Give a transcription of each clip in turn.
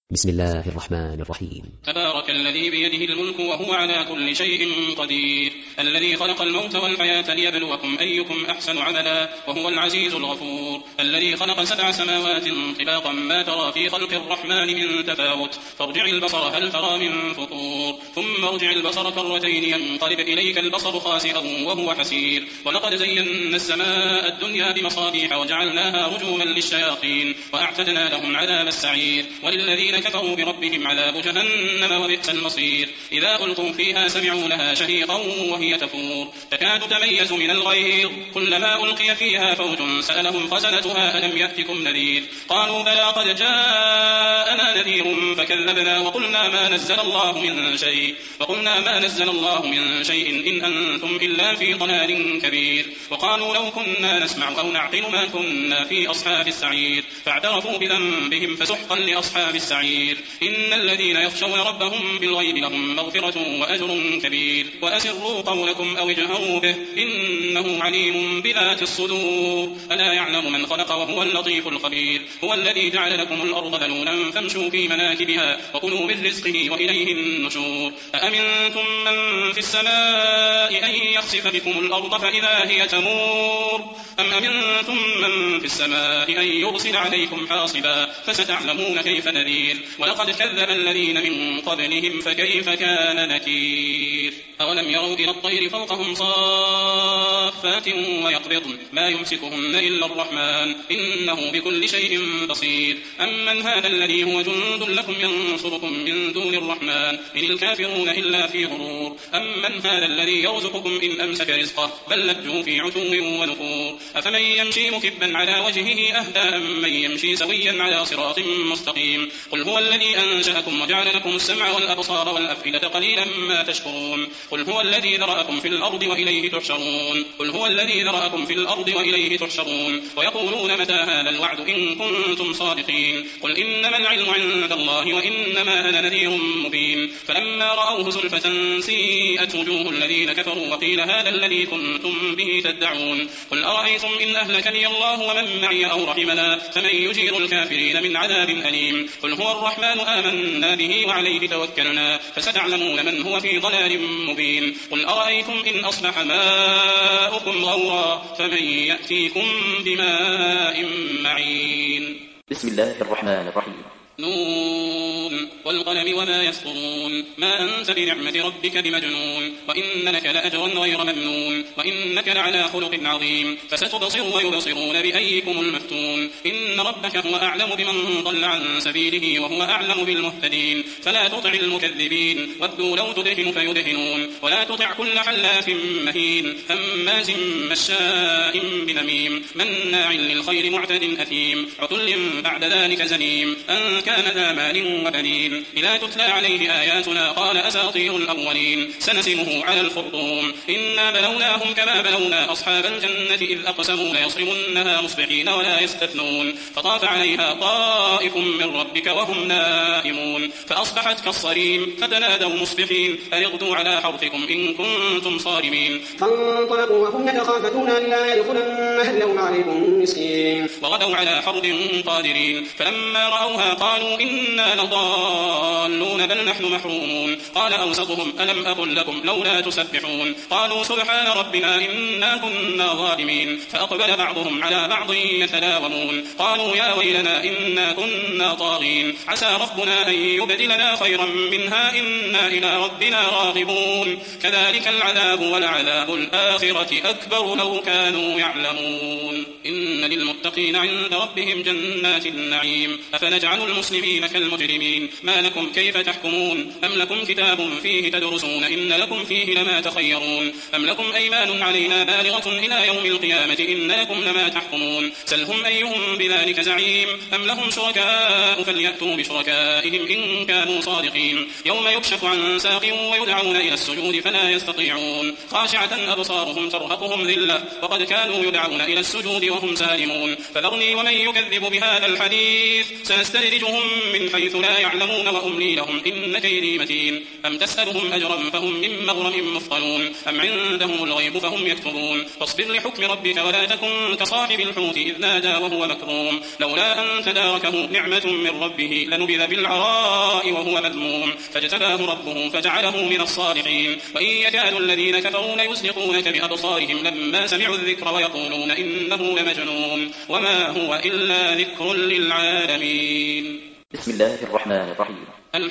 بسم الله الرحمن الرحيم. تبارك الذي بيده الملك وهو على كل شيء قدير، الذي خلق الموت والحياة ليبلوكم أيكم أحسن عملا وهو العزيز الغفور، الذي خلق 7 سماوات طباقا ما ترى في خلق الرحمن من تفاوت، فارجع البصر هل ترى من فطور، ثم ارجع البصر كرتين ينقلب إليك البصر خاسئا وهو حسير، ولقد زينا السماء الدنيا بمصابيح وجعلناها رجوما للشياطين وأعتدنا لهم عذاب السعير، وللذين كفروا بربهم عذاب جهنم وبئس المصير، إذا ألقوا فيها سمعوا لها شهيقا وهي تفور تكاد تميز من الغيظ، كلما ألقي فيها فوج سألهم خزنتها ألم يأتكم نذير، قالوا بلى قد جاءنا نذير فكذبنا وقلنا ما نزل الله من شيء إن أنتم إلا في ضلال كبير، وقالوا لو كنا نسمع أو نعقل ما كنا في أصحاب السعير، فاعترفوا بذنبهم فسحقا لأصحاب السعير، إن الذين يخشون ربهم بالغيب لهم مغفرة وأجر كبير، وأسروا قولكم أو اجهروا به إنه عليم بذات الصدور، ألا يعلم من خلق وهو اللطيف الخبير، هو الذي جعل لكم الأرض ذلولا فامشوا في مناكبها وكلوا من رزقه وإليه النشور، أأمنتم من في السماء أن يخسف بكم الأرض فإذا هي تمور، أم أمنتم من في السماء أن يرسل عليكم حاصبا فستعلمون كيف نذير، ولقد كذب الذين من قبلهم فكيف كان نكير، أولم يروا إلى الطير فوقهم صافات ويقبضن ما يمسكهن إلا الرحمن إنه بكل شيء بصير، أمن هذا الذي هو جند لكم ينصركم من دون الرحمن إن الكافرون إلا في غرور، أمن هذا الذي يرزقكم إن أمسك رزقه بل لجوا في عتو ونفور، أفمن يمشي مكبا على وجهه أهدى أمن يمشي سويا على صراط مستقيم، قل هو الذي أنشأكم وجعل لكم السمع والأبصار والأفئدة قليلا ما تشكرون، قل هو الذي ذرأكم في الأرض وإليه تحشرون، ويقولون متى هذا الوعد إن كنتم صادقين، قل إنما العلم عند الله وإنما أنا نذير مبين، فلما رأوه زلفة سيئت وجوه الذين كفروا وقيل هذا الذي كنتم به تدعون، قل أرأيتم إن أهلكني الله ومن معي أو رحمنا فمن يجير الكافرين من عذاب أليم، قل هو الرحمن آمنا به وعليه توكلنا فستعلمون من هو في ضلال مبين، قل أرأيتم إن أصبح ماؤكم غورا فمن يأتيكم بماء معين. بسم الله الرحمن الرحيم. نون والقلم وما يسطرون، ما أنت بنعمة ربك بمجنون، وإن لك لأجرا غير ممنون، وإنك لعلى خلق عظيم، فستبصر ويبصرون بأيكم المفتون، إن ربك هو أعلم بمن ضل عن سبيله وهو أعلم بالمهتدين، فلا تطع المكذبين ودوا لو تدهن فيدهنون، ولا تطع كل حلاف مهين هماز مشاء بنميم مناع للخير معتد أثيم عتل بعد ذلك زنيم، أن كان ذا مال وبنين، إذا تتلى عليه آياتنا قال أساطير الأولين، سنسمه على الخرطوم، إنا بلوناهم كما بلونا أصحاب الجنة إذ أقسموا ليصرمنها مصبحين ولا يستثنون، فطاف عليها طائف من ربك وهم نائمون، فأصبحت كالصريم، فتنادوا مصبحين أن اغدوا على حرثكم إن كنتم صارمين، فانطلقوا وهم يتخافتون ألا يدخلنها اليوم عليكم مسكين، وغدوا على حرد قادرين، فلما رأوها قالوا إنا لضالون بل نحن محرومون، قال أوسطهم ألم أقل لكم لولا تسبحون، قالوا سبحان ربنا إنا كنا ظالمين، فأقبل بعضهم على بعض يتلاومون، قالوا يا ويلنا إنا كنا طاغين، عسى ربنا أن يبدلنا خيرا منها إنا إلى ربنا راغبون، كذلك العذاب ولعذاب الآخرة أكبر لو كانوا يعلمون، إن للمتقين عند ربهم جنات النعيم، أفنجعل المسلمين كالمجرمين، ما لكم كيف تحكمون، أم لكم كتاب فيه تدرسون إن لكم فيه لما تخيرون، أم لكم أيمان علينا بالغة إلى يوم القيامة إن لكم لما تحكمون، سلهم أيهم بذلك زعيم، أم لهم شركاء فليأتوا بشركائهم إن كانوا صادقين، يوم يكشف عن ساق ويدعون إلى السجود فلا يستطيعون، خاشعة أبصارهم ترهقهم ذلة وقد كانوا يدعون إلى السجود وهم سالمون، فذرني ومن يكذب بهذا الحديث سنستدرجهم من حيث لا يعلمون وأملي وأملي لهم إن كيدي متين أم تسألهم أجرا فهم من مغرم مثقلون أم عندهم الغيب فهم يكتبون فاصبر لحكم ربك ولا تكن كصاحب الحوت إذ نادى وهو مكظوم لولا أن تداركه نعمة من ربه لنبذ بالعراء وهو مذموم فاجتباه ربه فجعله من الصالحين وإن يكاد الذين كفروا ليزلقونك بأبصارهم لما سمعوا الذكر ويقولون إنه لمجنون وما هو إلا ذكر للعالمين. بسم الله الرحمن الرحيم.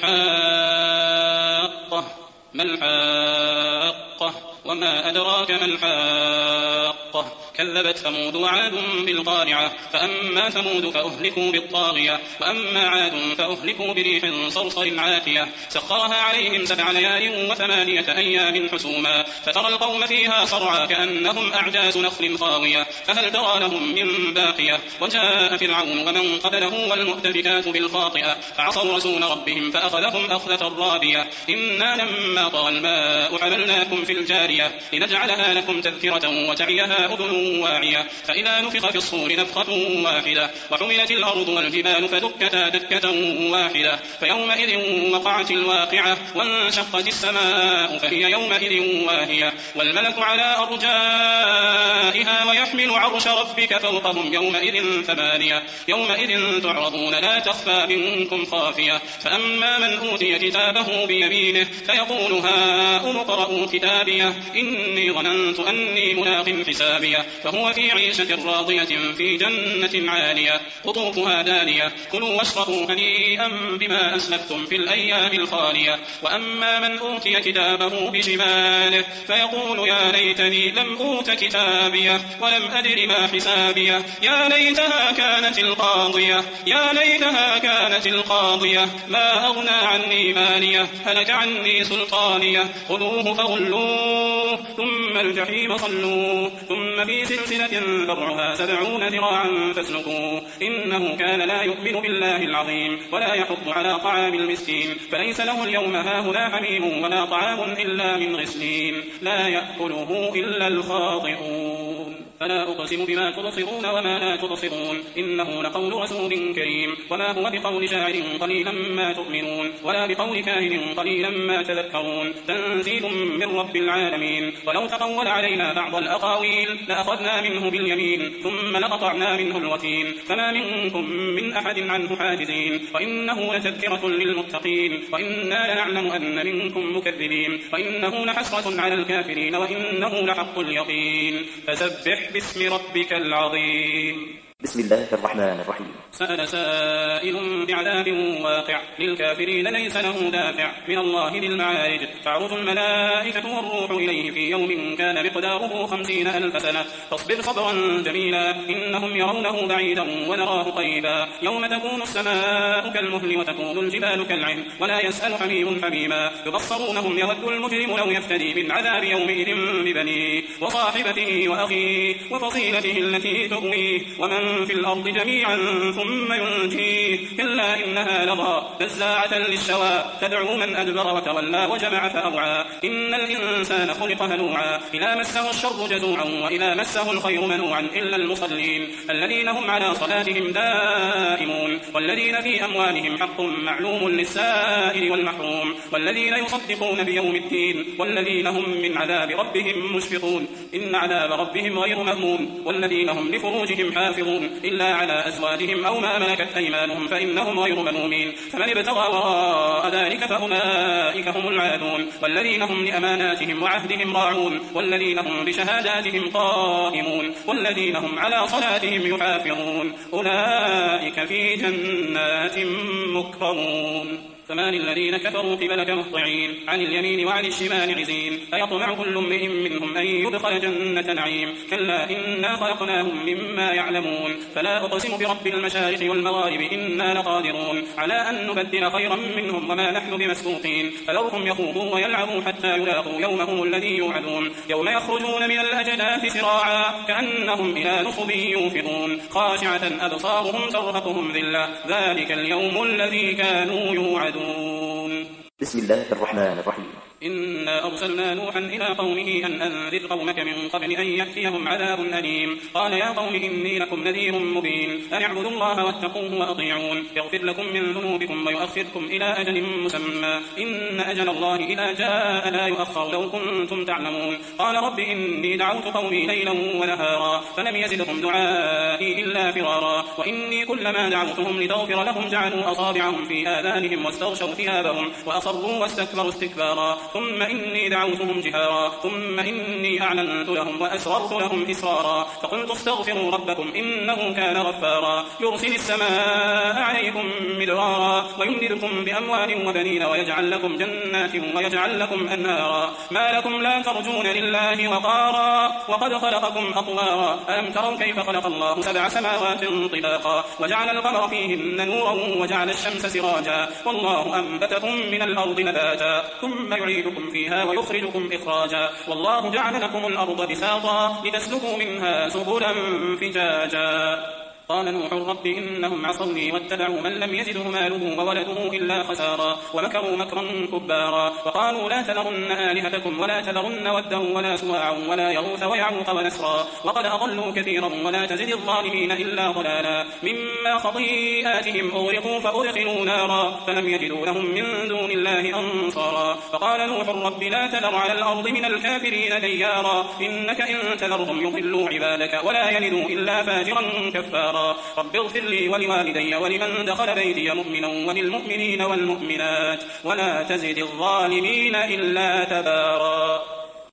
الحاقة ما الحاقة وما أدراك ما الحاقة كذبت ثمود وعاد بالقارعة فأما ثمود فأهلكوا بالطاغية وأما عاد فأهلكوا بريح صرصر عاتية سخرها عليهم 7 ليال و8 أيام حسوما فترى القوم فيها صرعى كأنهم أعجاز نخل خاوية فهل ترى لهم من باقية وجاء فرعون ومن قبله والمؤتفكات بالخاطئة فعصوا رسول ربهم فأخذهم أخذة رابية إنا لما طغى الماء حملناكم في الجارية لنجعلها لكم تذكرة وتعيها أذن واعية فإذا نفخ في الصور نفخة واحدة وحملت الأرض والجبال فدكتا دكة واحدة فيومئذ وقعت الواقعة وانشقت السماء فهي يومئذ واهية والملك على أرجائها ويحمل عرش ربك فوقهم يومئذ 8 يومئذ تعرضون لا تخفى منكم خافية فأما من أوتي كتابه بيمينه فيقول هاؤم اقرءوا كتابيه إني ظننت أني ملاق حسابيه فهو في عيشة راضية في جنة عالية قطوفها دانية كلوا واشربوا هنيئا بما أسلفتم في الأيام الخالية وأما من أوتي كتابه بشماله فيقول يا ليتني لم أوت كتابيه ولم أدر ما حسابيه يا ليتها كانت القاضية ما أغنى عني ماليه هلك عني سلطانيه خذوه فغلوه ثم الجحيم صلوه ثم في سلسلة ذرعها 70 ذراعا فاسلكوه إنه كان لا يؤمن بالله العظيم ولا يحض على طعام المسكين فليس له اليوم هاهنا حميم ولا طعام إلا من غسلين لا يأكله إلا الخاطئون فلا أقسم بما تبصرون وما لا تبصرون إنه لقول رسول كريم وما هو بقول شاعر قليلا ما تؤمنون ولا بقول كاهن قليلا ما تذكرون تنزيل من رب العالمين ولو تقول علينا بعض الأقاويل لأخذنا منه باليمين ثم لقطعنا منه الوتين فما منكم من أحد عنه حاجزين وإنه لتذكرة للمتقين وإنا لنعلم أن منكم مكذبين وإنه لحسرة على الكافرين وإنه لحق اليقين فسبح باسم ربك العظيم. بسم الله الرحمن الرحيم. سأل سائل بعذاب واقع للكافرين ليس له دافع من الله ذي المعارج تعرج الملائكة والروح إليه في يوم كان مقداره 50,000 سنة فاصبر صبرا جميلا إنهم يرونه بعيدا ونراه قريبا يوم تكون السماء كالمهل وتكون الجبال كالعهن ولا يسأل حميم حميما يبصرونهم يود المجرم لو يفتدي من عذاب يومئذ ببنيه وصاحبته وأخيه وفصيلته التي تؤويه ومن في الأرض جميعا ثم ينجيه كلا إنها لظى نزاعة للشوى تدعو من أدبر وتولى وجمع فأوعى إن الإنسان خلق هلوعا إذا مسه الشر جزوعا وإذا مسه الخير منوعا إلا المصلين الذين هم على صلاتهم دائمون والذين في أموالهم حق معلوم للسائل والمحروم والذين يصدقون بيوم الدين والذين هم من عذاب ربهم مشفقون إن عذاب ربهم غير مأمون والذين هم لفروجهم حافظون إلا على أزواجهم أو ما ملكت أيمانهم فإنهم غير ملومين فمن ابتغى وراء ذلك فأولئك هم العادون والذين هم لأماناتهم وعهدهم راعون والذين هم بشهاداتهم قائمون والذين هم على صلاتهم يحافظون أولئك في جنات مكرمون فما للذين كفروا قبلك مهطعين عن اليمين وعن الشمال عزين أيطمع كل امرئ منهم أن يدخل جنة نعيم كلا إنا خلقناهم مما يعلمون فلا أقسم برب المشارق والمغارب إنا لقادرون على أن نبدل خيرا منهم وما نحن بمسبوقين فذرهم يخوضوا ويلعبوا حتى يلاقوا يومهم الذي يوعدون يوم يخرجون من الأجداث سراعا كأنهم إلى نصب يوفضون خاشعة أبصارهم ترهقهم ذلة ذلك اليوم الذي كانوا يوعدون. بسم الله الرحمن الرحيم. إنا أرسلنا نوحا إلى قومه أن أنذر قومك من قبل أن يأتيهم عذاب أليم. قال يا قوم إني لكم نذير مبين أن اعبدوا الله واتقوه وأطيعون يغفر لكم من ذنوبكم ويؤخركم إلى أجل مسمى إن أجل الله إذا جاء لا يؤخر لو كنتم تعلمون. قال رب إني دعوت قومي ليلا ونهارا فلم يزدهم دعائي إلا فرارا وإني كلما دعوتهم لتغفر لهم جعلوا أصابعهم في آذانهم واستغشوا ثيابهم وأصروا واستكبروا استكبارا ثم إني دعوتهم جهارا ثم إني أعلنت لهم وأسررت لهم إسرارا فقلت استغفروا ربكم إنه كان غفارا يرسل السماء عليكم مدرارا ويمددكم بأموال وبنين ويجعل لكم جنات ويجعل لكم أنهارا ما لكم لا ترجون لله وقارا وقد خلقكم أطوارا ألم تروا كيف خلق الله 7 سماوات طباقا وجعل القمر فيهن نورا وجعل الشمس سراجا والله أنبتكم من الأرض نباتا ثم يعيدكم فيها ويخرجكم إخراجا والله جعل لكم الأرض بساطا لتسلكوا منها سبلا فجاجا. قال نوح رب إنهم عصوني واتبعوا من لم يزده ماله وولده إلا خسارا ومكروا مكرا كبارا وقالوا لا تذرن آلهتكم ولا تذرن ودا ولا سواعا ولا يغوث ويعوق ونسرا وقد أضلوا كثيرا ولا تزد الظالمين إلا ضلالا مما خطيئاتهم أغرقوا فأدخلوا نارا فلم يجدوا لهم من دون الله أنصارا. فقال نوح رب لا تذر على الأرض من الكافرين ديارا إنك إن تذرهم يضلوا عبادك ولا يلدوا إلا فاجرا كفارا. رب اغفر لي ولوالدي ولمن دخل بيتي مؤمنا وللمؤمنين والمؤمنات ولا تزد الظالمين إلا تبارا.